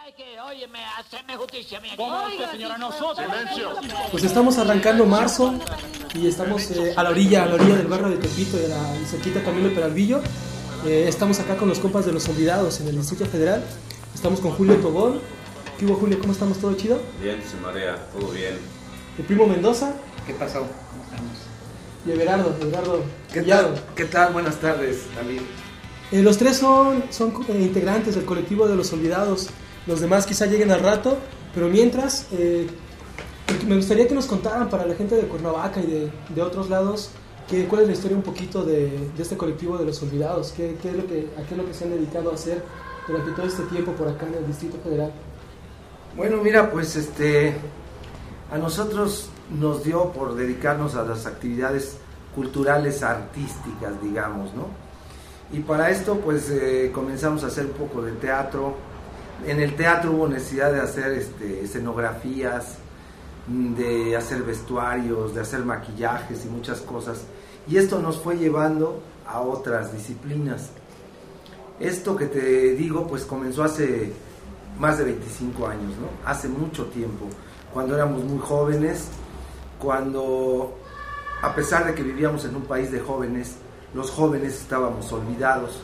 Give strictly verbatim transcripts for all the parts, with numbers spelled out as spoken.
Pues estamos arrancando marzo y estamos eh, a la orilla, a la orilla del barrio de Tepito y, a la, y cerquita también de Peralvillo. Eh, estamos acá con los compas de Los Olvidados en el Distrito Federal. Estamos con Julio Tobón. ¿Qué hubo, Julio? ¿Cómo estamos? ¿Todo chido? Bien, se marea, todo bien. El Primo Mendoza. ¿Qué pasó? ¿Cómo estamos? Y Everardo, Everardo. ¿Qué tal? ¿Qué tal? Buenas tardes también. Eh, los tres son, son eh, integrantes del colectivo de Los Olvidados. Los demás quizá lleguen al rato, pero mientras, eh, me gustaría que nos contaran para la gente de Cuernavaca y de, de otros lados, que, cuál es la historia un poquito de, de este colectivo de Los Olvidados, qué, qué es lo que, a qué es lo que se han dedicado a hacer durante todo este tiempo por acá en el Distrito Federal. Bueno, mira, pues este, a nosotros nos dio por dedicarnos a las actividades culturales artísticas, digamos, ¿no? Y para esto pues eh, comenzamos a hacer un poco de teatro. En el teatro hubo necesidad de hacer este, escenografías, de hacer vestuarios, de hacer maquillajes y muchas cosas. Y esto nos fue llevando a otras disciplinas. Esto que te digo pues comenzó hace más de veinticinco años, ¿no? Hace mucho tiempo, cuando éramos muy jóvenes, cuando a pesar de que vivíamos en un país de jóvenes, los jóvenes estábamos olvidados.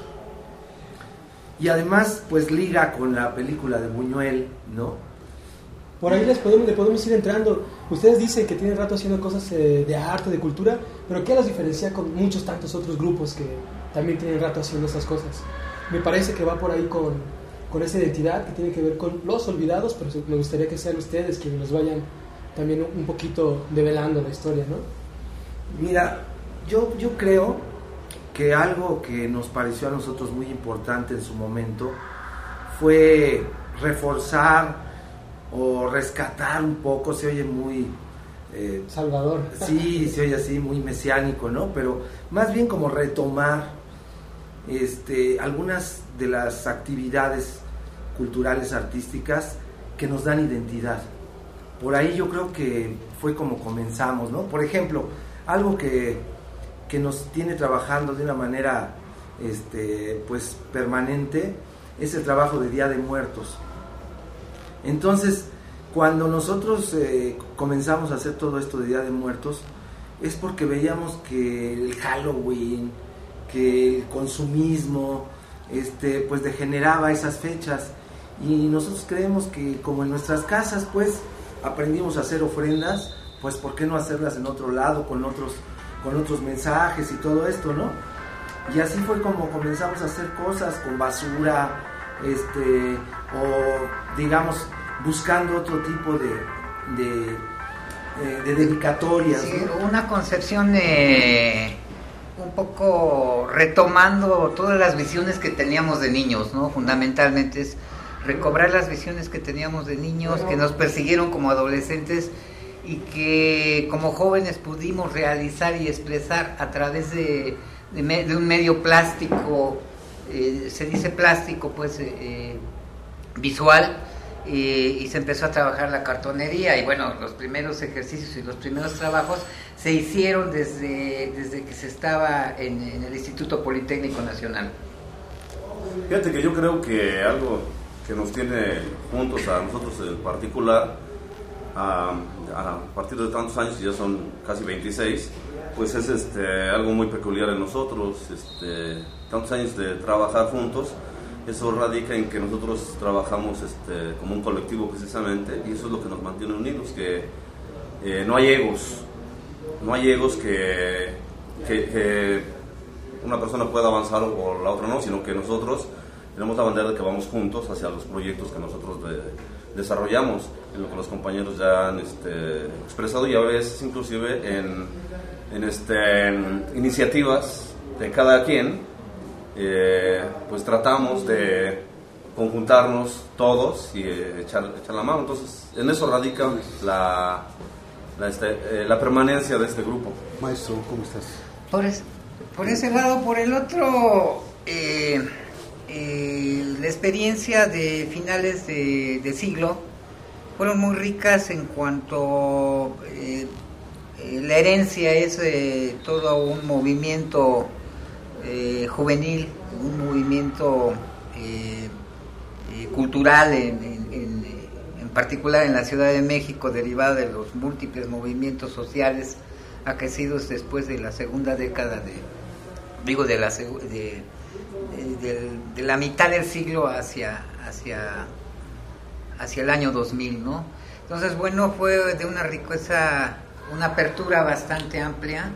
Y además, pues liga con la película de Buñuel, ¿no? Por ahí les podemos, le podemos ir entrando. Ustedes dicen que tienen rato haciendo cosas eh, de arte, de cultura, pero ¿qué los diferencia con muchos tantos otros grupos que también tienen rato haciendo esas cosas? Me parece que va por ahí con, con esa identidad que tiene que ver con Los Olvidados, pero me gustaría que sean ustedes quienes nos vayan también un poquito develando la historia, ¿no? Mira, yo, yo creo que algo que nos pareció a nosotros muy importante en su momento fue reforzar o rescatar un poco, se oye muy... Eh, Salvador. Sí, se oye así, muy mesiánico, ¿no? Pero más bien como retomar este, algunas de las actividades culturales, artísticas que nos dan identidad. Por ahí yo creo que fue como comenzamos, ¿no? Por ejemplo, algo que... que nos tiene trabajando de una manera este, pues permanente, es el trabajo de Día de Muertos. Entonces, cuando nosotros eh, comenzamos a hacer todo esto de Día de Muertos, es porque veíamos que el Halloween, que el consumismo, este, pues degeneraba esas fechas, y nosotros creemos que como en nuestras casas, pues, aprendimos a hacer ofrendas, pues, ¿por qué no hacerlas en otro lado, con otros con otros mensajes y todo esto, ¿no? Y así fue como comenzamos a hacer cosas con basura, este, o digamos, buscando otro tipo de, de, eh, de dedicatorias, sí, ¿no? Una concepción eh, un poco retomando todas las visiones que teníamos de niños, ¿no? Fundamentalmente es recobrar las visiones que teníamos de niños, bueno, que nos persiguieron como adolescentes, y que como jóvenes pudimos realizar y expresar a través de, de, me, de un medio plástico, eh, se dice plástico, pues eh, visual, eh, y se empezó a trabajar la cartonería, y bueno, los primeros ejercicios y los primeros trabajos se hicieron desde, desde que se estaba en, en el Instituto Politécnico Nacional. Fíjate que yo creo que algo que nos tiene juntos a nosotros en particular, A, a partir de tantos años, ya son casi veintiséis, pues es este, algo muy peculiar en nosotros, este, tantos años de trabajar juntos. Eso radica en que nosotros trabajamos este, como un colectivo precisamente, y eso es lo que nos mantiene unidos, que eh, no hay egos, no hay egos que, que, que una persona pueda avanzar o la otra no, sino que nosotros tenemos la bandera de que vamos juntos hacia los proyectos que nosotros de, desarrollamos, en lo que los compañeros ya han este, expresado, y a veces inclusive en, en, este, en iniciativas de cada quien, eh, pues tratamos de conjuntarnos todos y eh, echar, echar la mano. Entonces en eso radica la, la, este, eh, la permanencia de este grupo. Maestro, ¿cómo estás? Por, es, por ese lado, por el otro, eh, eh, la experiencia de finales de, de siglo fueron muy ricas en cuanto eh, eh, la herencia es eh, todo un movimiento eh, juvenil, un movimiento eh, eh, cultural en, en, en particular en la Ciudad de México, derivada de los múltiples movimientos sociales acaecidos después de la segunda década de, digo, de la, de, de, de, de la mitad del siglo hacia, hacia, hacia el año dos mil, ¿no? Entonces, bueno, fue de una riqueza, una apertura bastante amplia,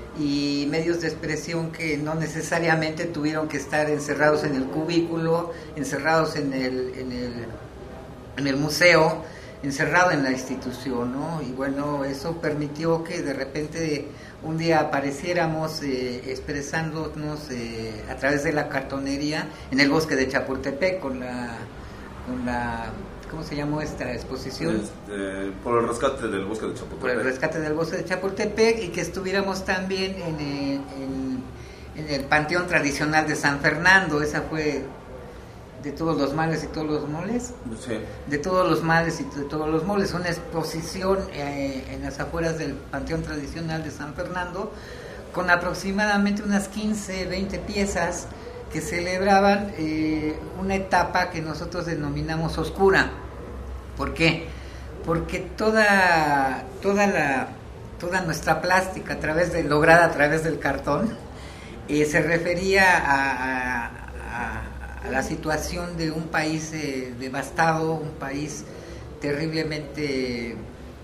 y medios de expresión que no necesariamente tuvieron que estar encerrados en el cubículo, encerrados en el, en el, en el museo, encerrado en la institución, ¿no? Y bueno, eso permitió que de repente un día apareciéramos eh, expresándonos eh, a través de la cartonería en el bosque de Chapultepec con la, con la ¿cómo se llamó esta exposición? Este, por el rescate del bosque de Chapultepec. Por el rescate del bosque de Chapultepec, y que estuviéramos también en el, en, en el panteón tradicional de San Fernando. Esa fue de todos los males y todos los moles. Sí. De todos los males y de todos los moles. Una exposición eh, en las afueras del panteón tradicional de San Fernando, con aproximadamente unas quince, veinte piezas que celebraban eh, una etapa que nosotros denominamos oscura. ¿Por qué? Porque toda toda la toda nuestra plástica a través de lograda a través del cartón eh, se refería a, a, a, a la situación de un país eh, devastado, un país terriblemente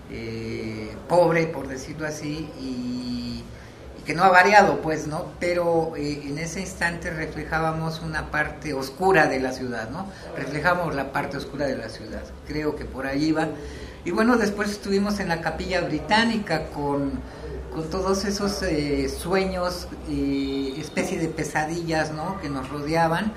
eh, pobre, por decirlo así, y que no ha variado, pues, ¿no? Pero eh, en ese instante reflejábamos una parte oscura de la ciudad, ¿no? Reflejamos la parte oscura de la ciudad. Creo que por ahí va. Y bueno, después estuvimos en la Capilla Británica con, con todos esos eh, sueños, eh, especie de pesadillas, ¿no? Que nos rodeaban,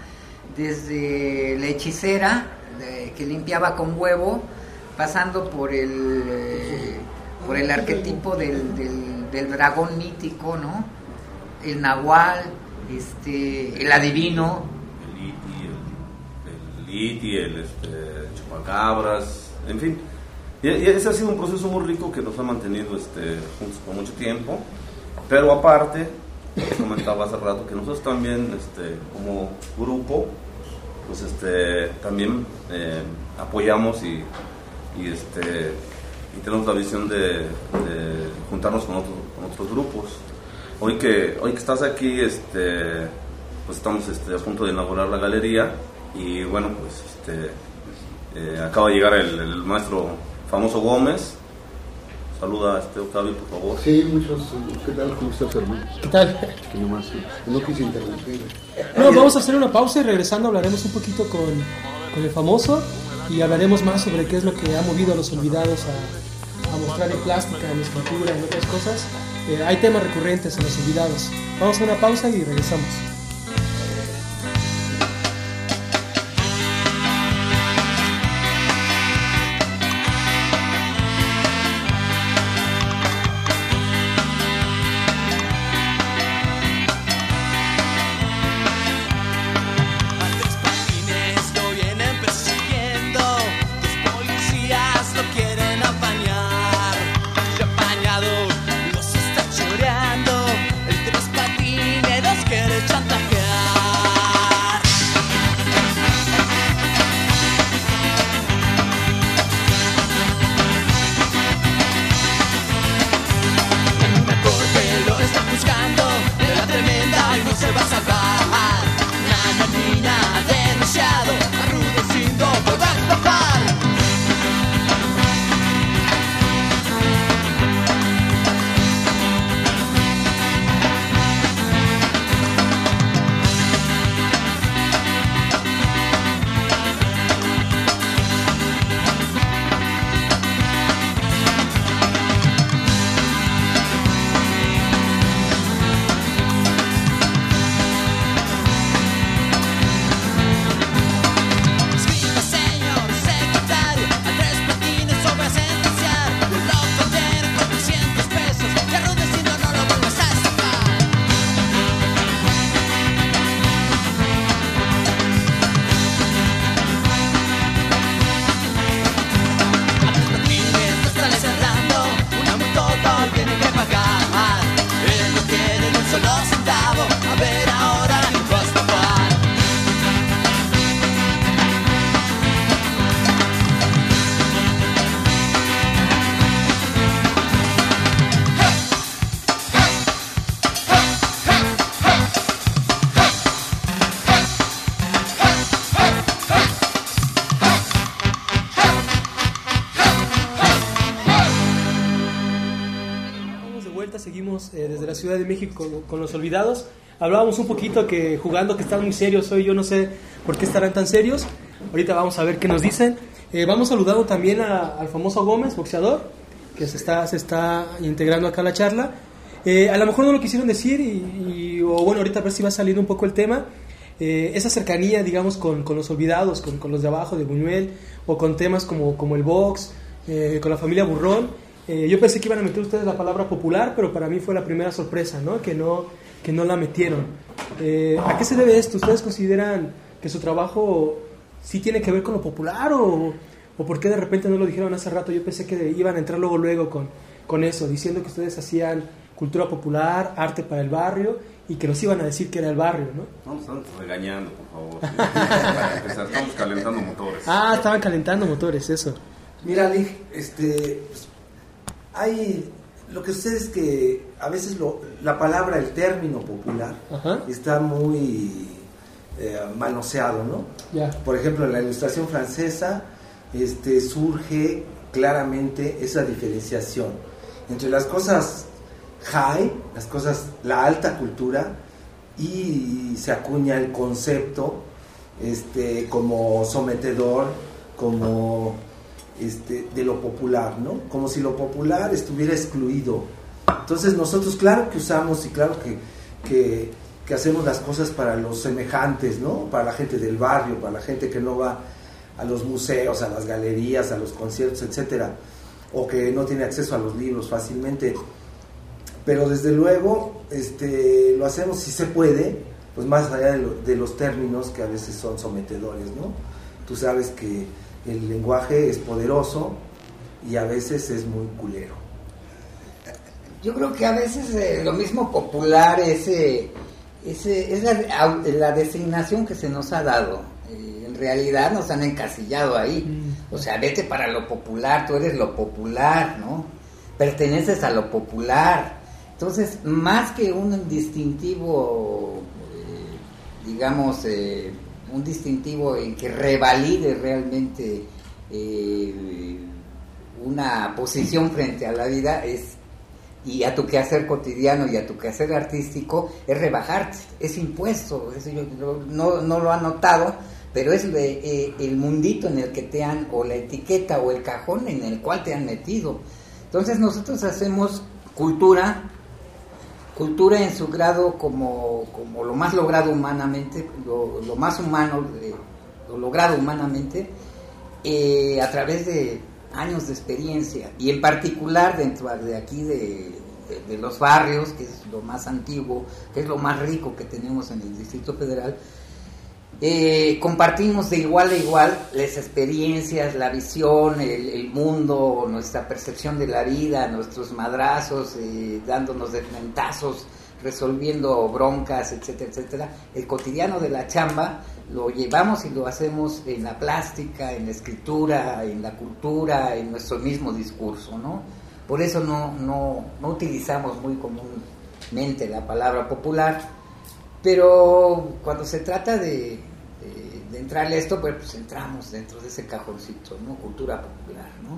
desde la hechicera de, que limpiaba con huevo, pasando por el eh, por el arquetipo del, del, del dragón mítico, ¿no? El nahual, este, el adivino, el iti, el, el iti, el este, chupacabras, en fin. Y, y ese ha sido un proceso muy rico que nos ha mantenido este, juntos por mucho tiempo. Pero aparte, comentaba hace rato que nosotros también, este, como grupo, pues este, también eh, apoyamos y, y este y tenemos la visión de, de juntarnos con otros, con otros grupos. Hoy que hoy que estás aquí, este, pues estamos este, a punto de inaugurar la galería, y bueno, pues este, eh, acaba de llegar el, el maestro famoso Gómez. Saluda a este Octavio, por favor. Sí, muchos. ¿Qué tal? ¿Cómo estás, hermano? ¿Qué tal? Que nomás no quise interrumpir. No, vamos a hacer una pausa y regresando hablaremos un poquito con, con el famoso, y hablaremos más sobre qué es lo que ha movido a los olvidados a, a mostrar en plástica, en escultura, en otras cosas. Eh, hay temas recurrentes en los olvidados. Vamos a una pausa y regresamos. Los está choreando, el tres patines los quiere chantar. seguimos eh, desde la Ciudad de México con, con Los Olvidados. Hablábamos un poquito que jugando que están muy serios hoy, yo no sé por qué estarán tan serios. Ahorita vamos a ver qué nos dicen. Eh, vamos saludando también a, al famoso Gómez, boxeador, que se está, se está integrando acá a la charla. Eh, a lo mejor no lo quisieron decir, y, y, o bueno, ahorita a ver si va saliendo un poco el tema. Eh, esa cercanía, digamos, con, con Los Olvidados, con, con los de abajo, de Buñuel, o con temas como, como el box, eh, con la familia Burrón. Eh, yo pensé que iban a meter ustedes la palabra popular, pero para mí fue la primera sorpresa, ¿no? Que no, que no la metieron. Eh, ¿A qué se debe esto? ¿Ustedes consideran que su trabajo sí tiene que ver con lo popular, o, o por qué de repente no lo dijeron hace rato? Yo pensé que iban a entrar luego luego con, con eso, diciendo que ustedes hacían cultura popular, arte para el barrio, y que nos iban a decir que era el barrio, ¿no? No, están regañando, por favor. Sí. Para empezar, estamos calentando motores. Ah, estaban calentando motores, eso. Mira, Lig, este, pues, hay, lo que sucede es que a veces lo, la palabra, el término popular, Ajá. está muy eh, manoseado, ¿no? Ya. Por ejemplo, en la Ilustración francesa este, surge claramente esa diferenciación entre las cosas high, las cosas, la alta cultura, y se acuña el concepto este, como sometedor, como este, de lo popular, ¿no? Como si lo popular estuviera excluido. Entonces nosotros claro que usamos y claro que, que, que hacemos las cosas para los semejantes, ¿no? Para la gente del barrio, para la gente que no va a los museos, a las galerías, a los conciertos, etcétera, o que no tiene acceso a los libros fácilmente. Pero desde luego este, lo hacemos si se puede, pues más allá de, lo, de los términos que a veces son sometedores, ¿no? Tú sabes que el lenguaje es poderoso y a veces es muy culero. Yo creo que a veces eh, lo mismo popular es, eh, es, eh, es la, la designación que se nos ha dado. Eh, en realidad nos han encasillado ahí. Mm. O sea, vete para lo popular, tú eres lo popular, ¿no? Perteneces a lo popular. Entonces, más que un distintivo, eh, digamos, eh, un distintivo en que revalide realmente eh, una posición frente a la vida, es y a tu quehacer cotidiano y a tu quehacer artístico, es rebajarte, es impuesto. Eso yo no, no lo han notado, pero es de, eh, el mundito en el que te han, o la etiqueta o el cajón en el cual te han metido. Entonces nosotros hacemos cultura, cultura en su grado como, como lo más logrado humanamente, lo, lo más humano, eh, lo logrado humanamente, eh, a través de años de experiencia, y en particular dentro de aquí de, de, de los barrios, que es lo más antiguo, que es lo más rico que tenemos en el Distrito Federal. Eh, compartimos de igual a igual las experiencias, la visión, el, el mundo, nuestra percepción de la vida, nuestros madrazos, eh, dándonos desmentazos, resolviendo broncas, etcétera, etcétera. El cotidiano de la chamba lo llevamos y lo hacemos en la plástica, en la escritura, en la cultura, en nuestro mismo discurso, ¿no? Por eso no, no, no utilizamos muy comúnmente la palabra popular, pero cuando se trata de, de, de entrarle a esto, pues, pues entramos dentro de ese cajoncito, ¿no? Cultura popular, ¿no?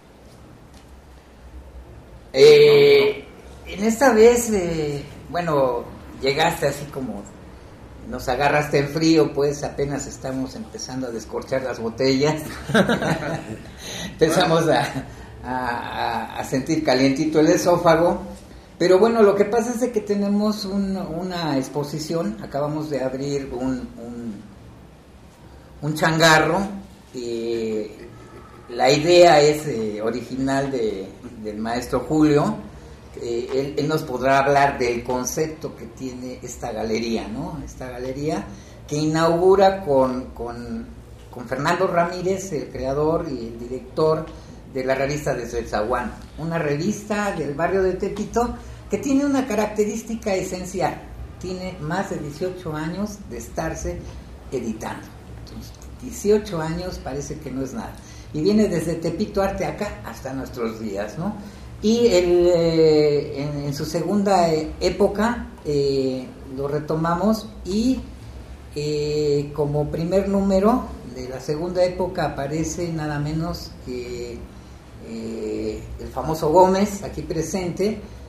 Eh, en esta vez, eh, bueno, llegaste así como nos agarraste en frío, pues apenas estamos empezando a descorchar las botellas. Empezamos a, a, a sentir calientito el esófago. Pero bueno, lo que pasa es de que tenemos un, una exposición, acabamos de abrir un, un, un changarro. Eh, la idea es eh, original de, del maestro Julio. Eh, él, él nos podrá hablar del concepto que tiene esta galería, ¿no? Esta galería que inaugura con, con, con Fernando Ramírez, el creador y el director de la revista Desde el Zaguán, una revista del barrio de Tepito que tiene una característica esencial: tiene más de dieciocho años de estarse editando. Entonces, dieciocho años parece que no es nada, y viene desde Tepito Arte acá hasta nuestros días, ¿no? Y el, eh, en, en su segunda eh, época eh, lo retomamos, y eh, como primer número de la segunda época aparece nada menos que eh, el famoso Gómez, aquí presente,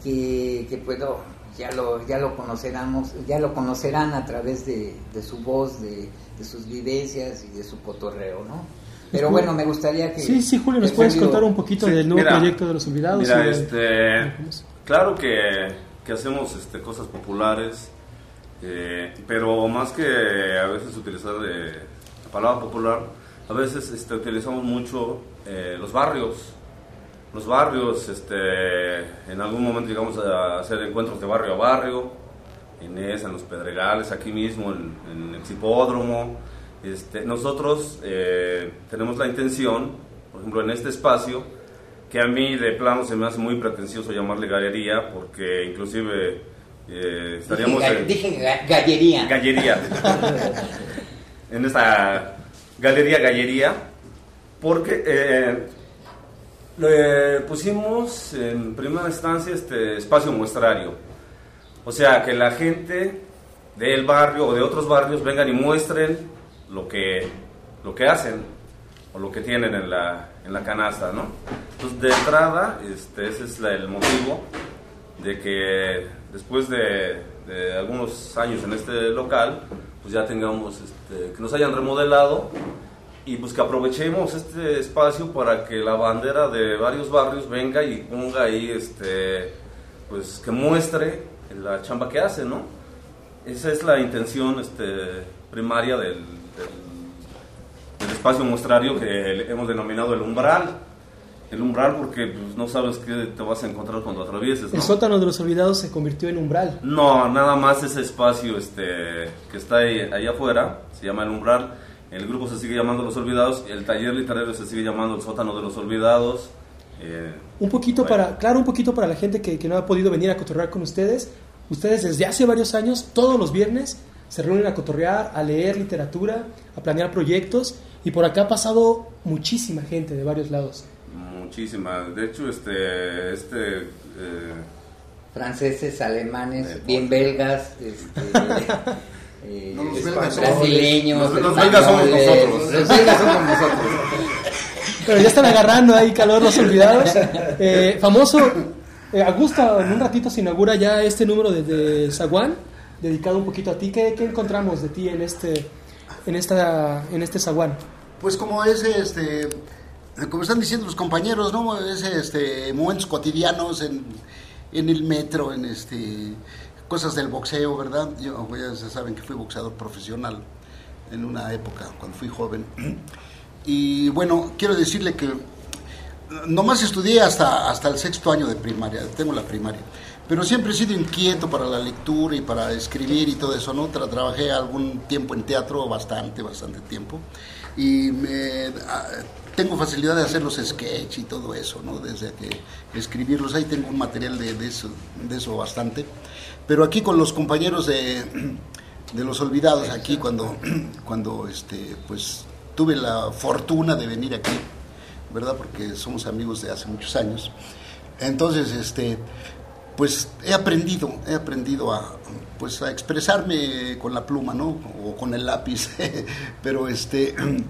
que, que puedo, ya lo, ya lo conocerán, ya lo conocerán a través de, de su voz, de, de sus vivencias y de su cotorreo, ¿no? Pero bueno, me gustaría que... Sí, sí, Julio, ¿nos puedes Julio... contar un poquito sí, del nuevo mira, proyecto de Los Olvidados? Mira, de... este, claro que, que hacemos este, cosas populares, eh, pero más que a veces utilizar eh, la palabra popular, a veces este, utilizamos mucho eh, los barrios. Los barrios, este, en algún momento llegamos a hacer encuentros de barrio a barrio, en esa, en Los Pedregales, aquí mismo, en, en el Hipódromo. Este, nosotros eh, tenemos la intención, por ejemplo, en este espacio, que a mí de plano se me hace muy pretencioso llamarle galería, porque inclusive eh, estaríamos... Dije, en, dije ga- gallería. Gallería. En esta galería, gallería, porque eh, le pusimos en primera instancia este espacio muestrario. O sea, que la gente del barrio o de otros barrios vengan y muestren lo que lo que hacen o lo que tienen en la en la canasta, ¿no? Entonces, de entrada, este ese es la, el motivo de que después de, de algunos años en este local, pues ya tengamos este, que nos hayan remodelado y pues que aprovechemos este espacio para que la bandera de varios barrios venga y ponga ahí este pues que muestre la chamba que hace, ¿no? Esa es la intención este primaria del Del, del espacio muestrario que hemos denominado el umbral. El umbral porque pues, no sabes qué te vas a encontrar cuando atravieses, ¿no? El sótano de Los Olvidados se convirtió en umbral. No, nada más ese espacio este, que está ahí, ahí afuera, se llama el umbral. El grupo se sigue llamando Los Olvidados, el taller literario se sigue llamando el sótano de Los Olvidados. Eh, un poquito bueno. para, claro, un poquito para la gente que, que no ha podido venir a cotorrear con ustedes. Ustedes desde hace varios años, todos los viernes, se reúnen a cotorrear, a leer literatura, a planear proyectos, y por acá ha pasado muchísima gente de varios lados. Muchísima, de hecho este... este eh, franceses, alemanes, eh, bien belgas, este, eh, no, los belgas brasileños, los, los belgas somos nosotros. Los belgas somos nosotros. Pero ya están agarrando ahí calor Los Olvidados. Eh, famoso, eh, Augusto, en un ratito se inaugura ya este número de, de Zaguán, dedicado un poquito a ti. ¿Qué, qué encontramos de ti en este en esta en este zaguán? Pues como ese este como están diciendo los compañeros, ¿no? Ese este momentos cotidianos en, en el metro, en este cosas del boxeo, ¿verdad? Yo ya se saben que fui boxeador profesional en una época cuando fui joven. Y bueno, quiero decirle que nomás estudié hasta hasta el sexto año de primaria, tengo la primaria. Pero siempre he sido inquieto para la lectura y para escribir y todo eso, ¿no? Tra- trabajé algún tiempo en teatro, bastante, bastante tiempo, y me, a, tengo facilidad de hacer los sketches y todo eso, ¿no? Desde que escribirlos, ahí tengo un material de, de, eso, de eso bastante. Pero aquí con los compañeros de, de Los Olvidados, aquí cuando, cuando este, pues, tuve la fortuna de venir aquí, ¿verdad? Porque somos amigos de hace muchos años. Entonces, este... pues he aprendido, he aprendido a, pues a expresarme con la pluma, ¿no? O con el lápiz, pero este,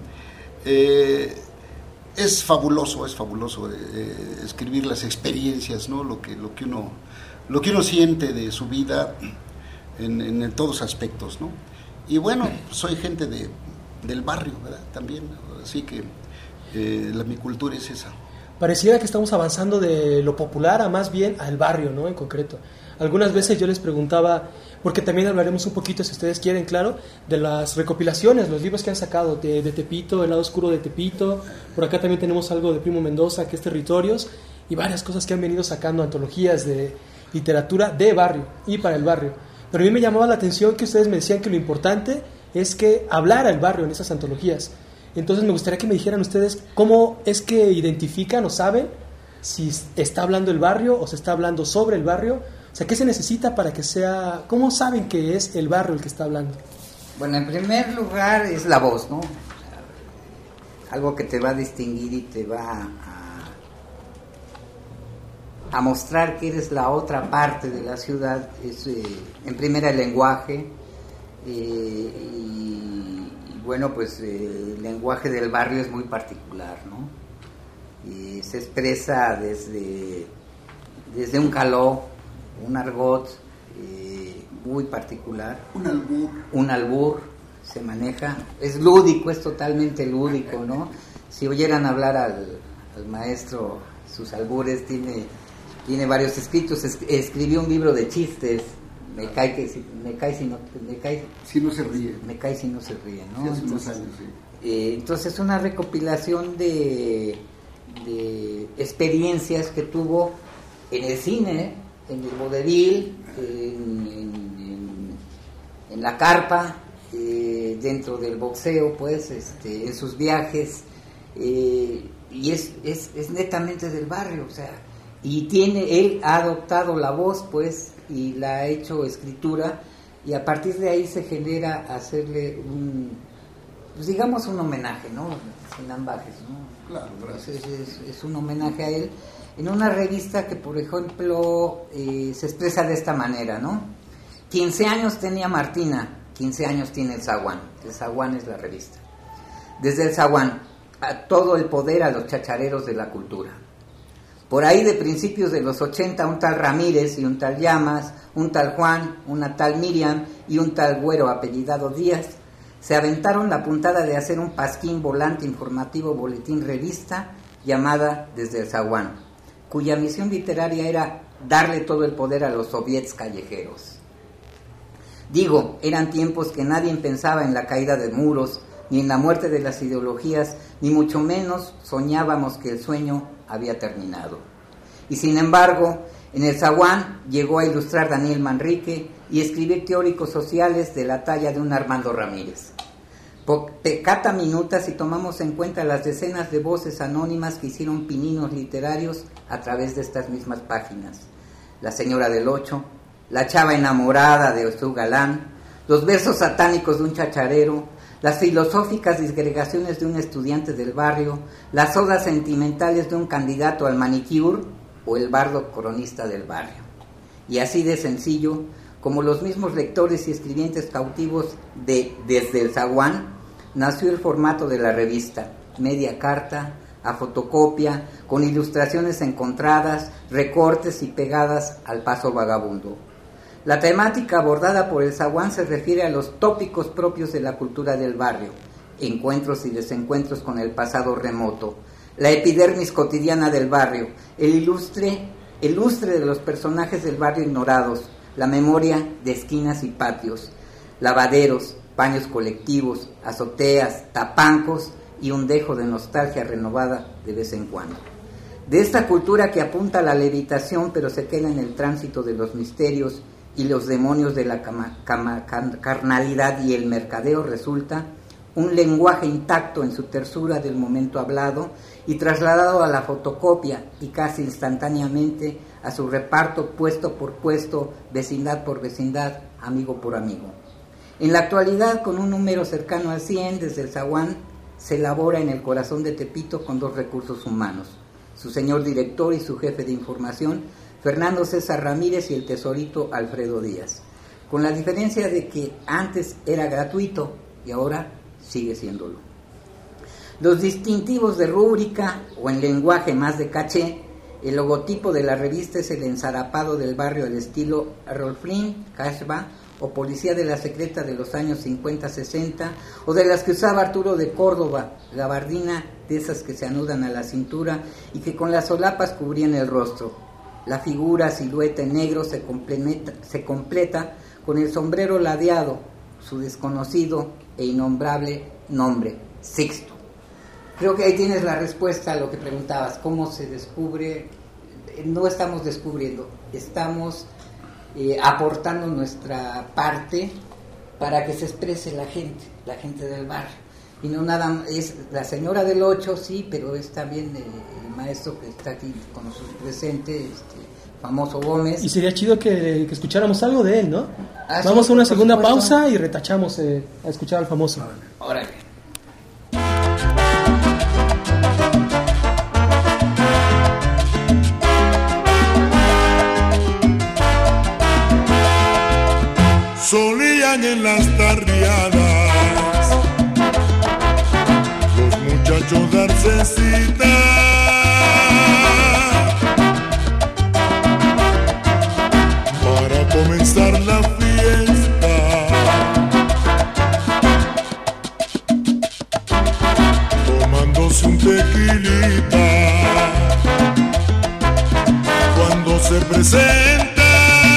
eh, es fabuloso, es fabuloso eh, escribir las experiencias, ¿no? Lo que, lo que uno, lo que uno siente de su vida en, en todos aspectos, ¿no? Y bueno, soy gente de, del barrio, ¿verdad? También, así que eh, la, mi cultura es esa. Pareciera que estamos avanzando de lo popular a más bien al barrio, ¿no? En concreto. Algunas veces yo les preguntaba, porque también hablaremos un poquito, si ustedes quieren, claro, de las recopilaciones, los libros que han sacado de, de Tepito, El lado oscuro de Tepito. Por acá también tenemos algo de Primo Mendoza, que es Territorios, y varias cosas que han venido sacando, antologías de literatura de barrio y para el barrio. Pero a mí me llamaba la atención que ustedes me decían que lo importante es que hablara el barrio en esas antologías. Entonces me gustaría que me dijeran ustedes cómo es que identifican o saben si está hablando el barrio o se está hablando sobre el barrio. O sea, ¿qué se necesita para que sea... ¿Cómo saben que es el barrio el que está hablando? Bueno, en primer lugar es la voz, ¿no? O sea, algo que te va a distinguir y te va a, a mostrar que eres la otra parte de la ciudad. Es, eh, en primera, el lenguaje. Eh, y Bueno, pues eh, el lenguaje del barrio es muy particular, ¿no? Y se expresa desde, desde un caló, un argot eh, muy particular. Un albur. Un albur se maneja, es lúdico, es totalmente lúdico, ¿no? Si oyeran hablar al, al maestro, sus albures, tiene, tiene varios escritos, es, escribió un libro de chistes, me cae que si, me cae si no, me cae, si no se ríe. Me cae si no se ríe, ¿no? Sí, hace unos entonces, años, sí. eh, entonces una recopilación de, de experiencias que tuvo en el cine, en el vodevil, en, en, en, en la carpa, eh, dentro del boxeo, pues, este, en sus viajes, eh, y es, es, es netamente del barrio, o sea, y tiene, él ha adoptado la voz, pues, y la ha hecho escritura, y a partir de ahí se genera hacerle un, pues digamos un homenaje, ¿no? Sin ambajes, ¿no? Claro, gracias. Es, es, es un homenaje a él, en una revista que, por ejemplo, eh, se expresa de esta manera, ¿no? quince años tenía Martina, quince años tiene el Zaguán. El Zaguán es la revista. Desde el Zaguán, a todo el poder a los chachareros de la cultura. Por ahí de principios de los ochenta, un tal Ramírez y un tal Llamas, un tal Juan, una tal Miriam y un tal Güero apellidado Díaz, se aventaron la puntada de hacer un pasquín volante informativo boletín revista llamada Desde el Zaguán, cuya misión literaria era darle todo el poder a los soviets callejeros. Digo, eran tiempos que nadie pensaba en la caída de muros, ni en la muerte de las ideologías, ni mucho menos soñábamos que el sueño había terminado. Y sin embargo, en el Zaguán llegó a ilustrar Daniel Manrique y escribir teóricos sociales de la talla de un Armando Ramírez. Pecata minuta si tomamos en cuenta las decenas de voces anónimas que hicieron pininos literarios a través de estas mismas páginas. La señora del Ocho, la chava enamorada de su galán, los versos satánicos de un chacharero, las filosóficas disgregaciones de un estudiante del barrio, las odas sentimentales de un candidato al manicure o el bardo cronista del barrio. Y así de sencillo, como los mismos lectores y escribientes cautivos de Desde el Zaguán, nació el formato de la revista, media carta, a fotocopia, con ilustraciones encontradas, recortes y pegadas al paso vagabundo. La temática abordada por el Zaguán se refiere a los tópicos propios de la cultura del barrio, encuentros y desencuentros con el pasado remoto, la epidermis cotidiana del barrio, el ilustre, el lustre de los personajes del barrio ignorados, la memoria de esquinas y patios, lavaderos, baños colectivos, azoteas, tapancos y un dejo de nostalgia renovada de vez en cuando. De esta cultura que apunta a la levitación pero se queda en el tránsito de los misterios y los demonios de la cama, cama, carnalidad y el mercadeo, resulta un lenguaje intacto en su tersura del momento hablado y trasladado a la fotocopia y casi instantáneamente a su reparto puesto por puesto, vecindad por vecindad, amigo por amigo. En la actualidad, con un número cercano a cien, Desde el Zaguán se elabora en el corazón de Tepito con dos recursos humanos, su señor director y su jefe de información, Fernando César Ramírez, y el tesorito Alfredo Díaz, con la diferencia de que antes era gratuito y ahora sigue siéndolo. Los distintivos de rúbrica o en lenguaje más de caché, el logotipo de la revista es el enzarapado del barrio al estilo Rolflin, Cashba o Policía de la Secreta de los años cincuenta sesenta, o de las que usaba Arturo de Córdoba, gabardina de esas que se anudan a la cintura y que con las solapas cubrían el rostro. La figura, silueta en negro, se completa, se completa con el sombrero ladeado, su desconocido e innombrable nombre, Sixto. Creo que ahí tienes la respuesta a lo que preguntabas, cómo se descubre. No estamos descubriendo, estamos eh, aportando nuestra parte para que se exprese la gente, la gente del barrio. Y no nada más, es la señora del Ocho, sí, pero es también eh, el maestro que está aquí con nosotros presente, este famoso Gómez. Y sería chido que, que escucháramos algo de él, ¿no? Ah, Vamos sí, a una por segunda supuesto. pausa y retachamos eh, a escuchar al famoso. Órale. Solían en las tarriadas los muchachos darse cita, tequilita. Cuando se presenta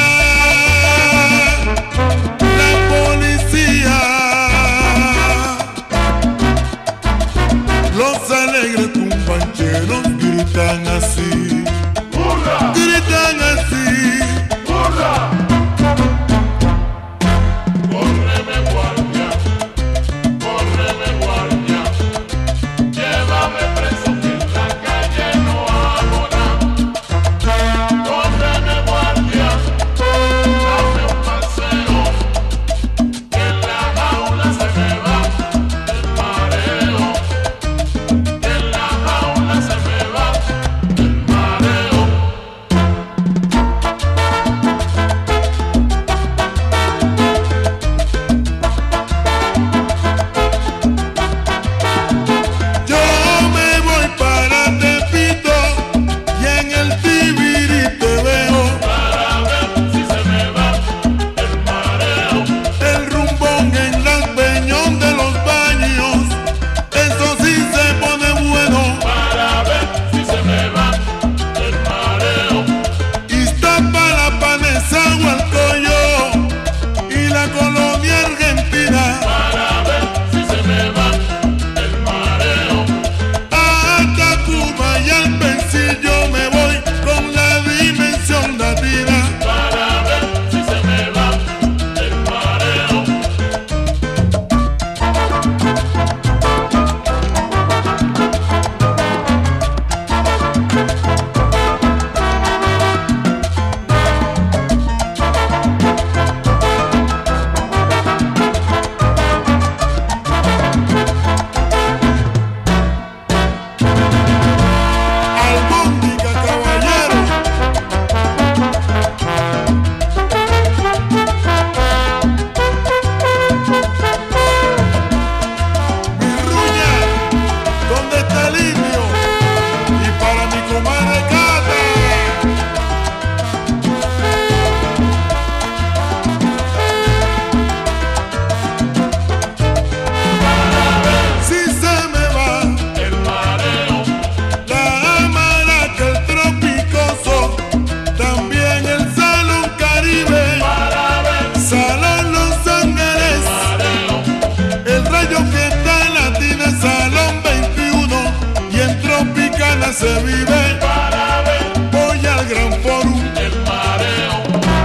la policía, los alegres cumbancheros gritan así. ¡Hurra! Gritan así. ¡Hurra! Córreme guardia, córreme guardia, llévame preso que en la calle no hago nada. Córreme guardia, dame un paseo, que en la jaula se me va el mareo, que en la jaula se me va el mareo. Yo me voy para Tepito y en el Tibiri te veo para ver si se me va el mareo. El rumbón en las Peñón de los Baños, eso sí se pone bueno para ver si se me va el mareo. Iztapa, Panesagua, el Coyo y la colonia argentina para ver si se me va el mareo. A Tacuba y al Pensillo me voy con la dimensión latina para ver si se me va el mareo. Albóndiga, caballero. Mi ruña, ¿dónde está el indio? Y para mi comadre Cata. Si se me va el mareo, la Maraca, el Tropicoso, también el Salón Caribe, para ver Salón Los Ángeles, el Rayo Fiesta Latina, Salón veintiuno y en Tropicana se vive para ver. Voy al Gran Forum el mareo.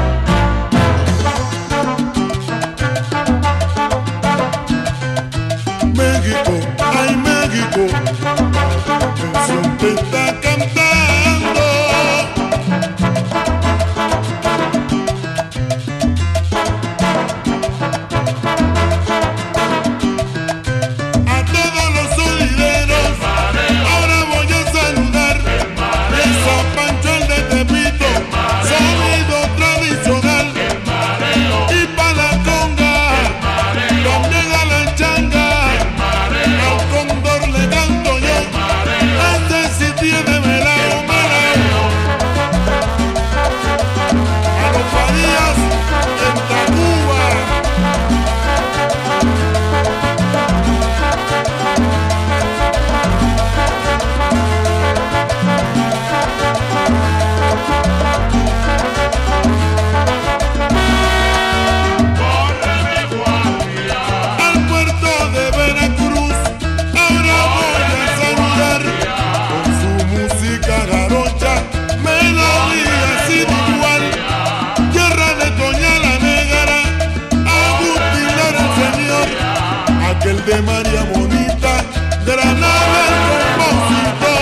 México, ay México, canción te está cantando. A todos los solideros, ahora voy a saludar. El San Pancho, el de Tepito, sonido tradicional. Y pa' la conga, también a la changa. Al cóndor le canto yo, este sí tiene melao, melao. A los Farías en Tacuba. Al puerto de Veracruz, ahora voy a saludar con su música jarocha, melodía sin igual. Tierra de Toña la Negra, Agustín Lara el señor, aquel de María Bonita, Granada el compositor.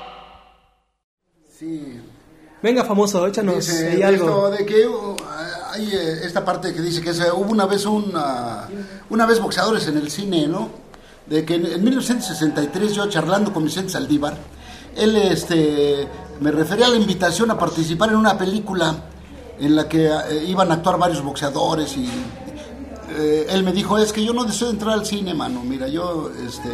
Sí. Venga, famoso, échanos Dice, ahí algo. esto de que uh, hay eh, esta parte que dice que es, hubo una vez una, una vez boxeadores en el cine, ¿no? De que en, en mil novecientos sesenta y tres yo charlando con Vicente Saldívar, él este, me refería a la invitación a participar en una película en la que eh, iban a actuar varios boxeadores y eh, él me dijo, es que yo no deseo entrar al cine, mano, mira, yo este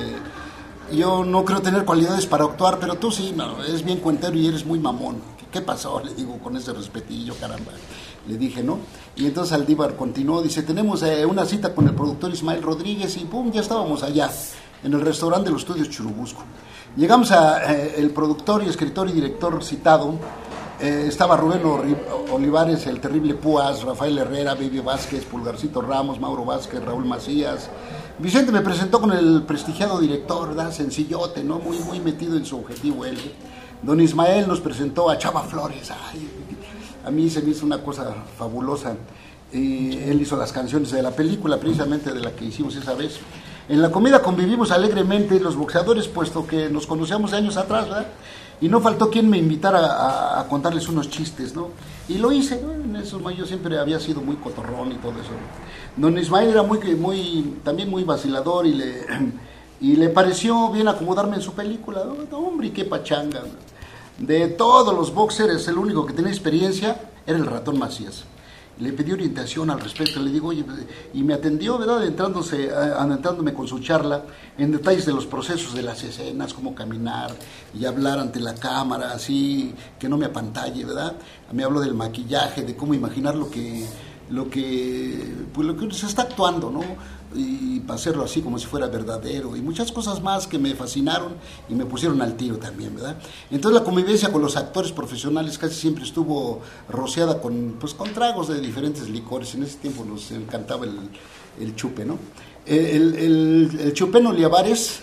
yo no creo tener cualidades para actuar, pero tú sí, no, eres bien cuentero y eres muy mamón. ¿Qué pasó? Le digo con ese respetillo, caramba. Le dije, ¿no? Y entonces Saldívar continuó, dice, tenemos eh, una cita con el productor Ismael Rodríguez y pum, ya estábamos allá, en el restaurante de los estudios Churubusco. Llegamos a eh, el productor y escritor y director citado, eh, estaba Rubén Olivares, el terrible Púas, Rafael Herrera, Baby Vázquez, Pulgarcito Ramos, Mauro Vázquez, Raúl Macías. Vicente me presentó con el prestigiado director, ¿verdad? Sencillote, ¿no? Muy, muy metido en su objetivo él. Don Ismael nos presentó a Chava Flores. Ay, a mí se me hizo una cosa fabulosa. Y él hizo las canciones de la película, precisamente de la que hicimos esa vez. En la comida convivimos alegremente los boxeadores, puesto que nos conocíamos años atrás, ¿verdad? Y no faltó quien me invitara a, a contarles unos chistes, ¿no? Y lo hice, ¿no? En eso yo siempre había sido muy cotorrón y todo eso. Don Ismael era muy, muy, también muy vacilador y le, y le pareció bien acomodarme en su película. ¿No? Hombre, qué pachanga. De todos los boxers, el único que tenía experiencia era el Ratón Macías. Le pedí orientación al respecto, le digo, oye, y me atendió, ¿verdad?, adentrándose, adentrándome con su charla en detalles de los procesos de las escenas, cómo caminar y hablar ante la cámara, así, que no me apantalle, ¿verdad? Me habló del maquillaje, de cómo imaginar lo que, lo que, pues lo que se está actuando, ¿no? Y para hacerlo así como si fuera verdadero y muchas cosas más que me fascinaron y me pusieron al tiro también, ¿verdad? Entonces la convivencia con los actores profesionales casi siempre estuvo rociada con, pues, con tragos de diferentes licores. En ese tiempo nos encantaba el, el chupe, ¿no? El, el, el Chupeno Olivares,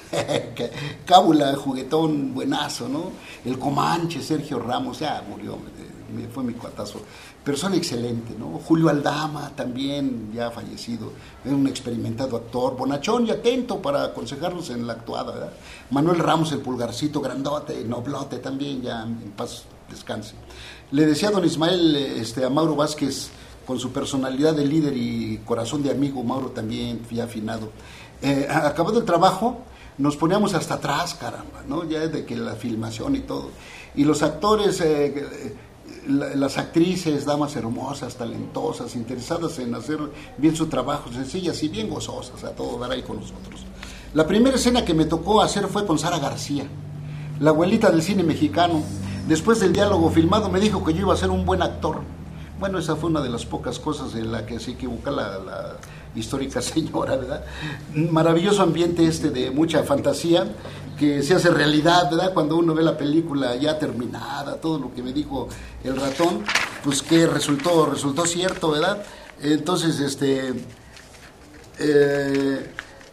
cábula, juguetón, buenazo, ¿no? El Comanche, Sergio Ramos, ya murió, me, fue mi cuatazo. Persona excelente, ¿no? Julio Aldama, también ya fallecido, era un experimentado actor, bonachón y atento para aconsejarnos en la actuada, ¿verdad? Manuel Ramos, el Pulgarcito, grandote, noblote también, ya en paz descanse. Le decía a don Ismael, este, a Mauro Vázquez, con su personalidad de líder y corazón de amigo, Mauro también, ya afinado. Eh, acabado el trabajo, nos poníamos hasta atrás, caramba, ¿no? Ya de que la filmación y todo. Y los actores... Eh, las actrices, damas hermosas, talentosas, interesadas en hacer bien su trabajo, sencillas y bien gozosas, a todo dar ahí con nosotros. La primera escena que me tocó hacer fue con Sara García, la abuelita del cine mexicano. Después del diálogo filmado me dijo que yo iba a ser un buen actor. Bueno, esa fue una de las pocas cosas en la que se equivoca la, la histórica señora, ¿verdad? Maravilloso ambiente este de mucha fantasía que se hace realidad, ¿verdad? Cuando uno ve la película ya terminada, todo lo que me dijo el ratón, pues que resultó, resultó cierto, ¿verdad? Entonces, este... Eh,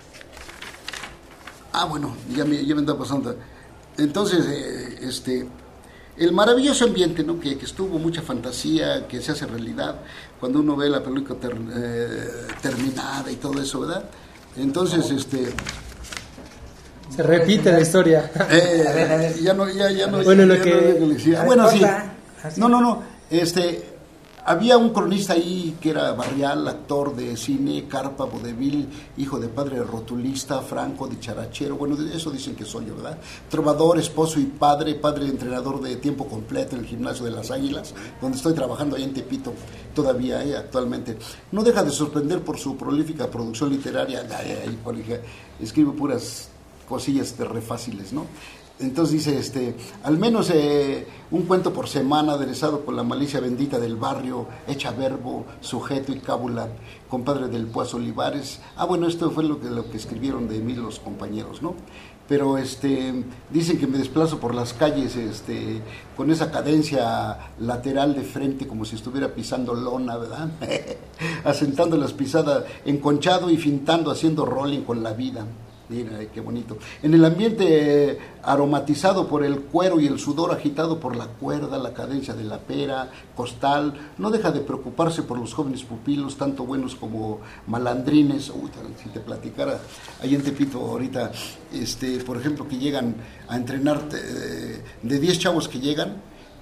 ah, bueno, ya me, ya me está pasando. Entonces, eh, este... el maravilloso ambiente, ¿no? que, que estuvo mucha fantasía, que se hace realidad cuando uno ve la película ter, eh, terminada y todo eso, ¿verdad? Entonces, este... se repite la historia. Eh, a ver, a ver. Ya no, ya, ya no. Bueno, lo ya que... no, ya, ah, bueno, sí. No, no, no. Este... Había un cronista ahí que era barrial, actor de cine, Carpa Vodevil, hijo de padre rotulista, franco, dicharachero, bueno, eso dicen que soy yo, ¿verdad? Trovador, esposo y padre, padre entrenador de tiempo completo en el gimnasio de las Águilas, donde estoy trabajando ahí en Tepito, todavía eh, actualmente. No deja de sorprender por su prolífica producción literaria, ay, ay, ay, escribe puras cosillas de re fáciles, ¿no? Entonces dice, este, al menos eh, un cuento por semana aderezado por la malicia bendita del barrio, hecha verbo, sujeto y cábula, compadre del Púas Olivares. Ah, bueno, esto fue lo que, lo que escribieron de mí los compañeros, ¿no? Pero este, dicen que me desplazo por las calles este, con esa cadencia lateral de frente como si estuviera pisando lona, ¿verdad? Asentando las pisadas, enconchado y fintando, haciendo rolling con la vida. Mira, qué bonito. En el ambiente eh, aromatizado por el cuero y el sudor agitado por la cuerda, la cadencia de la pera, costal, no deja de preocuparse por los jóvenes pupilos, tanto buenos como malandrines. Uy, si te platicara, ahí en Tepito ahorita, este, por ejemplo, que llegan a entrenar, eh, de diez chavos que llegan,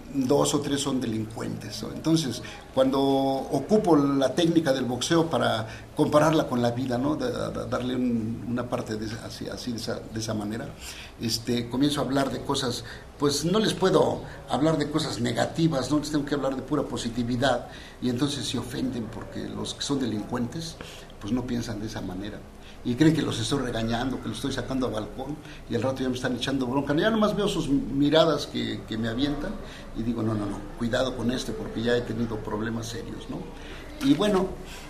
dos o tres son delincuentes, ¿no? Entonces, cuando ocupo la técnica del boxeo para compararla con la vida, ¿no? De, de, darle un, una parte de, así, así de, esa, de esa manera, este, comienzo a hablar de cosas, pues no les puedo hablar de cosas negativas, no les tengo que hablar de pura positividad, y entonces se ofenden porque los que son delincuentes, pues no piensan de esa manera. Y creen que los estoy regañando, que los estoy sacando al balcón, y al rato ya me están echando bronca. Ya nomás veo sus miradas que, que me avientan, y digo, no, no, no, cuidado con este, porque ya he tenido problemas serios, ¿no? Y bueno,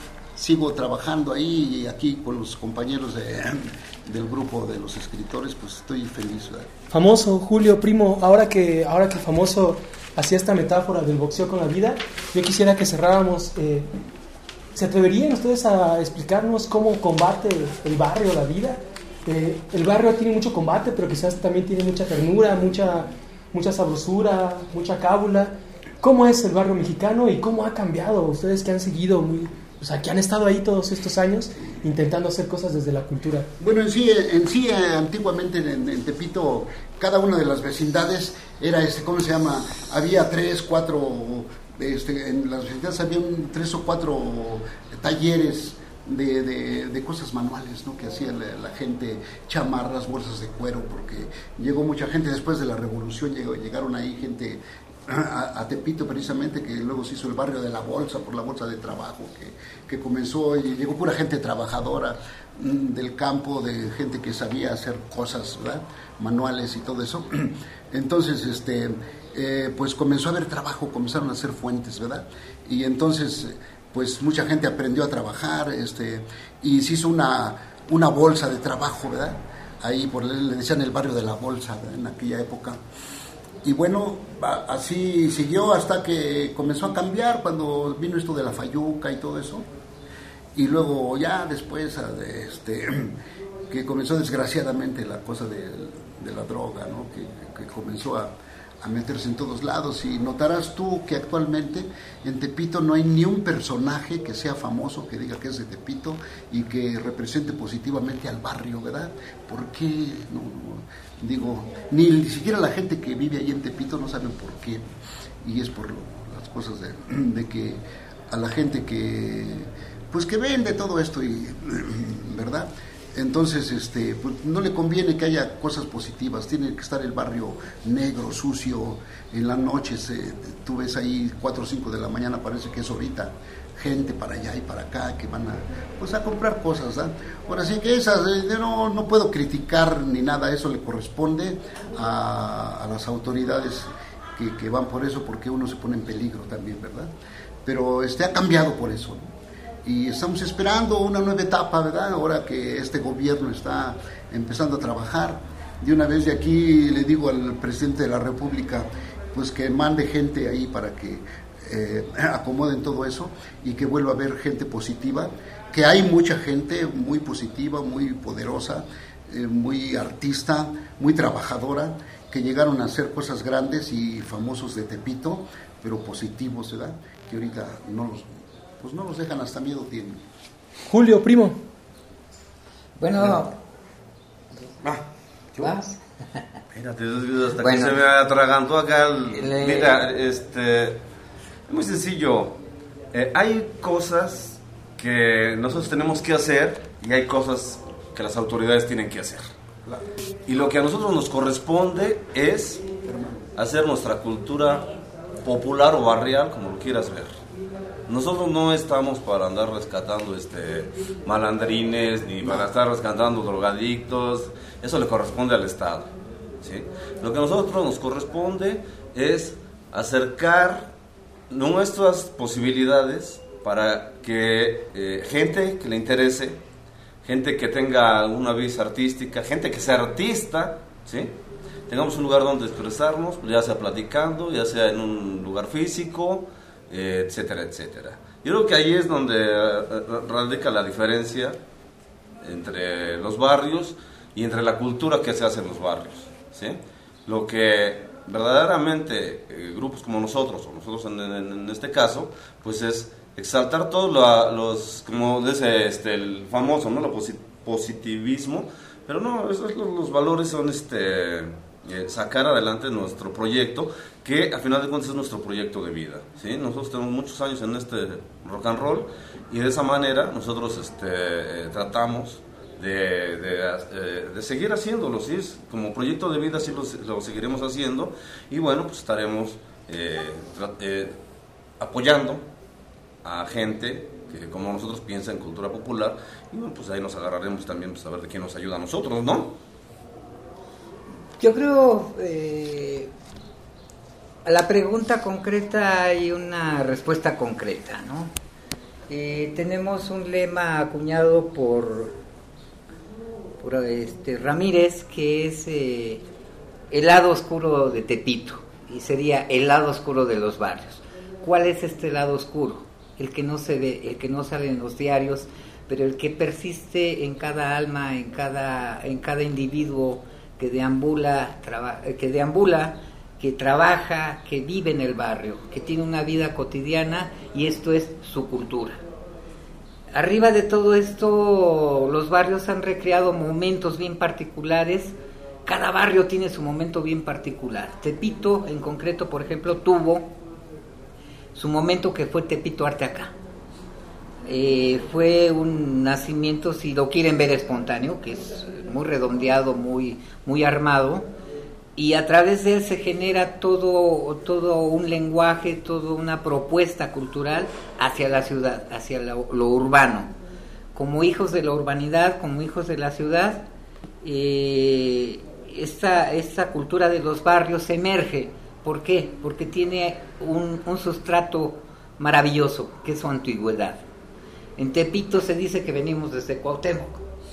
sigo trabajando ahí, y aquí con los compañeros de, del grupo de los escritores, pues estoy feliz, ¿verdad? Famoso, Julio, primo, ahora que, ahora que Famoso hacía esta metáfora del boxeo con la vida, yo quisiera que cerráramos... Eh, ¿Se atreverían ustedes a explicarnos cómo combate el barrio la vida? Eh, el barrio tiene mucho combate, pero quizás también tiene mucha ternura, mucha, mucha sabrosura, mucha cábula. ¿Cómo es el barrio mexicano y cómo ha cambiado? Ustedes que han seguido, muy, o sea, que han estado ahí todos estos años intentando hacer cosas desde la cultura. Bueno, en sí, en sí eh, antiguamente en, en Tepito, cada una de las vecindades era, este, ¿cómo se llama? Había tres, cuatro... Este, en las vecindades había un, tres o cuatro talleres de, de, de cosas manuales, ¿no? Que hacía la, la gente, chamarras, bolsas de cuero, porque llegó mucha gente después de la revolución, llegó, llegaron ahí gente a, a Tepito precisamente, que luego se hizo el barrio de la bolsa, por la bolsa de trabajo, que, que comenzó, y llegó pura gente trabajadora del campo, de gente que sabía hacer cosas, ¿verdad? Manuales y todo eso. Entonces, este... Eh, pues comenzó a haber trabajo, comenzaron a hacer fuentes, ¿verdad? Y entonces, pues mucha gente aprendió a trabajar, este, y se hizo una, una bolsa de trabajo, ¿verdad? Ahí por, le decían el barrio de la bolsa, ¿verdad? En aquella época. Y bueno, así siguió hasta que comenzó a cambiar cuando vino esto de la fayuca y todo eso. Y luego ya después, este, que comenzó desgraciadamente la cosa de, de la droga, ¿no? Que, que comenzó a a meterse en todos lados, y notarás tú que actualmente en Tepito no hay ni un personaje que sea famoso, que diga que es de Tepito y que represente positivamente al barrio, ¿verdad? ¿Por qué? No, no, digo, ni, ni siquiera la gente que vive ahí en Tepito no saben por qué, y es por lo, las cosas de, de que a la gente que, pues que vende todo esto, y ¿verdad? Entonces, este, pues no le conviene que haya cosas positivas, tiene que estar el barrio negro, sucio, en las noches, eh, tú ves ahí cuatro o cinco de la mañana, parece que es ahorita, gente para allá y para acá, que van a, pues a comprar cosas, ¿eh? Ahora sí que esas, eh, yo no, no puedo criticar ni nada, eso le corresponde a, a las autoridades que, que van por eso, porque uno se pone en peligro también, ¿verdad? Pero este ha cambiado por eso, ¿no? Y estamos esperando una nueva etapa, ¿verdad? Ahora que este gobierno está empezando a trabajar. De una vez de aquí le digo al presidente de la República, pues que mande gente ahí para que eh, acomoden todo eso, y que vuelva a haber gente positiva, que hay mucha gente muy positiva, muy poderosa, eh, muy artista, muy trabajadora, que llegaron a hacer cosas grandes y famosos de Tepito, pero positivos, ¿verdad? Que ahorita no los... pues no los dejan, hasta miedo tienen. Julio, primo. Bueno, Ah, ¿vas? Espérate, hasta Bueno. que se me atragantó acá el... Le- Mira, este... es muy sencillo. Eh, hay cosas que nosotros tenemos que hacer y hay cosas que las autoridades tienen que hacer. Y lo que a nosotros nos corresponde es hacer nuestra cultura popular o barrial, como lo quieras ver. Nosotros no estamos para andar rescatando este malandrines, ni para estar rescatando drogadictos. Eso le corresponde al Estado, ¿sí? Lo que a nosotros nos corresponde es acercar nuestras posibilidades para que eh, gente que le interese, gente que tenga una visa artística, gente que sea artista, ¿sí?, tengamos un lugar donde expresarnos, ya sea platicando, ya sea en un lugar físico, eh, etcétera, etcétera. Yo creo que ahí es donde eh, radica la diferencia entre los barrios y entre la cultura que se hace en los barrios, ¿sí? Lo que verdaderamente eh, grupos como nosotros, o nosotros en, en, en este caso, pues es exaltar todos lo, los, como dice este, el famoso, ¿no?, lo posit- positivismo, pero no, esos, los, los valores son este... eh, sacar adelante nuestro proyecto, que a final de cuentas es nuestro proyecto de vida, ¿sí? Nosotros tenemos muchos años en este rock and roll y de esa manera nosotros este, eh, tratamos de, de, eh, de seguir haciéndolo, ¿sí? Como proyecto de vida sí lo, lo seguiremos haciendo y bueno, pues estaremos eh, tra- eh, apoyando a gente que como nosotros piensa en cultura popular y bueno, pues ahí nos agarraremos también pues, a ver de quién nos ayuda a nosotros, ¿no? Yo creo, eh, a la pregunta concreta hay una respuesta concreta, ¿no? Eh, tenemos un lema acuñado por, por este, Ramírez, que es eh, el lado oscuro de Tepito, y sería el lado oscuro de los barrios. ¿Cuál es este lado oscuro? El que no se ve, el que no sale en los diarios, pero el que persiste en cada alma, en cada, en cada individuo que deambula, traba, que deambula, que trabaja, que vive en el barrio, que tiene una vida cotidiana, y esto es su cultura. Arriba de todo esto, los barrios han recreado momentos bien particulares. Cada barrio tiene su momento bien particular. Tepito, en concreto, por ejemplo, tuvo su momento que fue Tepito Arte Acá. Eh, fue un nacimiento, si lo quieren ver, espontáneo, que es muy redondeado, muy, muy armado, y a través de él se genera todo, todo un lenguaje, toda una propuesta cultural hacia la ciudad, hacia lo, lo urbano. Como hijos de la urbanidad, como hijos de la ciudad, eh, esta, esta cultura de los barrios emerge. ¿Por qué? Porque tiene un, un sustrato maravilloso, que es su antigüedad. En Tepito se dice que venimos desde Cuauhtémoc,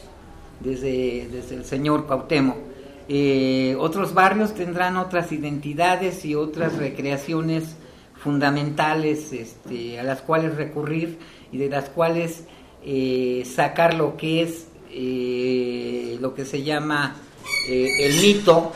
desde, desde el señor Cuauhtémoc. Eh, otros barrios tendrán otras identidades y otras recreaciones fundamentales este, a las cuales recurrir y de las cuales eh, sacar lo que es eh, lo que se llama eh, el mito,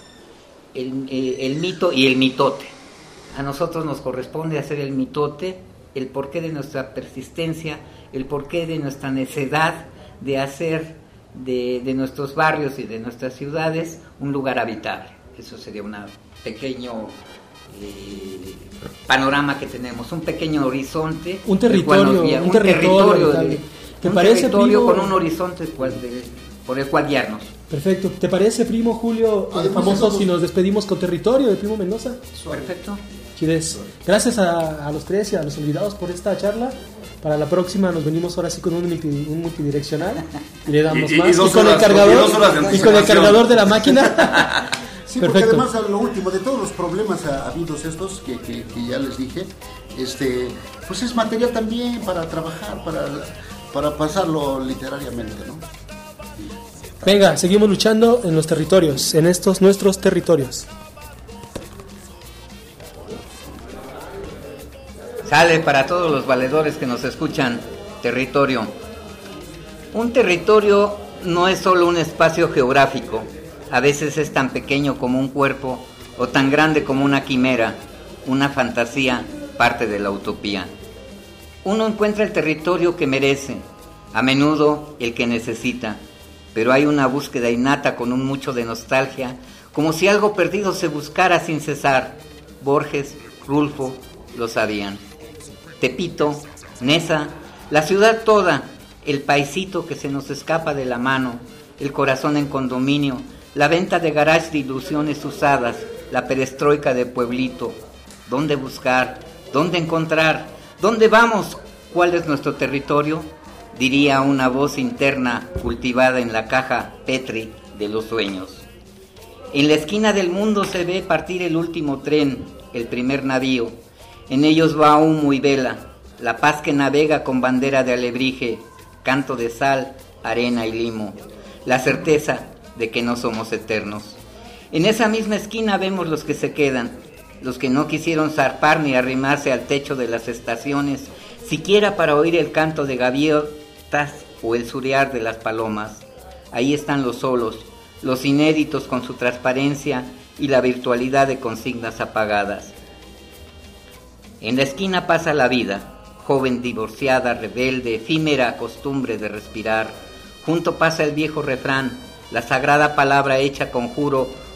el, eh, el mito y el mitote. A nosotros nos corresponde hacer el mitote, el porqué de nuestra persistencia, el porqué de nuestra necedad de hacer de, de nuestros barrios y de nuestras ciudades un lugar habitable. Eso sería un pequeño eh, panorama que tenemos, un pequeño horizonte, un territorio, guía, un, un territorio, territorio de, de, ¿te un parece, territorio primo? Con un horizonte cual de, por el cual guiarnos. Perfecto. ¿Te parece, primo Julio, el famoso, si nos despedimos con territorio de Primo Mendoza? Perfecto. Chidez. Gracias a, a los tres y a los invitados por esta charla. Para la próxima nos venimos ahora sí con un, multi, un multidireccional y le damos y, y, más. Y, dos y con horas, el cargador, y, dos horas de y con el cargador de la máquina. Sí, Perfecto. porque además a lo último de todos los problemas habidos estos que, que, que ya les dije, este, pues es material también para trabajar, para, para pasarlo literariamente, ¿no? Venga, seguimos luchando en los territorios, en estos nuestros territorios. Sale para todos los valedores que nos escuchan, territorio. Un territorio no es solo un espacio geográfico, a veces es tan pequeño como un cuerpo o tan grande como una quimera, una fantasía, parte de la utopía. Uno encuentra el territorio que merece, a menudo el que necesita, pero hay una búsqueda innata con un mucho de nostalgia, como si algo perdido se buscara sin cesar. Borges, Rulfo, lo sabían. Tepito, Neza, la ciudad toda, el paisito que se nos escapa de la mano, el corazón en condominio, la venta de garage de ilusiones usadas, la perestroika de pueblito. ¿Dónde buscar? ¿Dónde encontrar? ¿Dónde vamos? ¿Cuál es nuestro territorio? Diría una voz interna cultivada en la caja Petri de los sueños. En la esquina del mundo se ve partir el último tren, el primer navío. En ellos va humo y vela, la paz que navega con bandera de alebrije, canto de sal, arena y limo, la certeza de que no somos eternos. En esa misma esquina vemos los que se quedan, los que no quisieron zarpar ni arrimarse al techo de las estaciones, siquiera para oír el canto de gaviotas o el surear de las palomas. Ahí están los solos, los inéditos con su transparencia y la virtualidad de consignas apagadas. En la esquina pasa la vida, joven divorciada, rebelde, efímera costumbre de respirar. Junto pasa el viejo refrán, la sagrada palabra hecha conjuro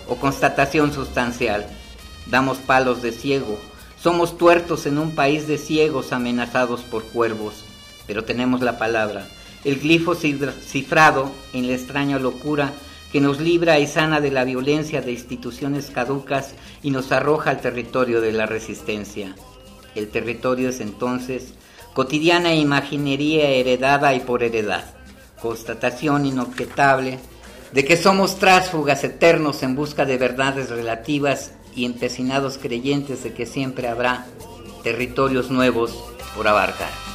o constatación sustancial. Damos palos de ciego. Somos tuertos en un país de ciegos amenazados por cuervos. Pero tenemos la palabra, el glifo cifrado en la extraña locura que nos libra y sana de la violencia de instituciones caducas y nos arroja al territorio de la resistencia. El territorio es entonces cotidiana imaginería heredada y por heredad, constatación inobjetable de que somos tránsfugas eternos en busca de verdades relativas y empecinados creyentes de que siempre habrá territorios nuevos por abarcar.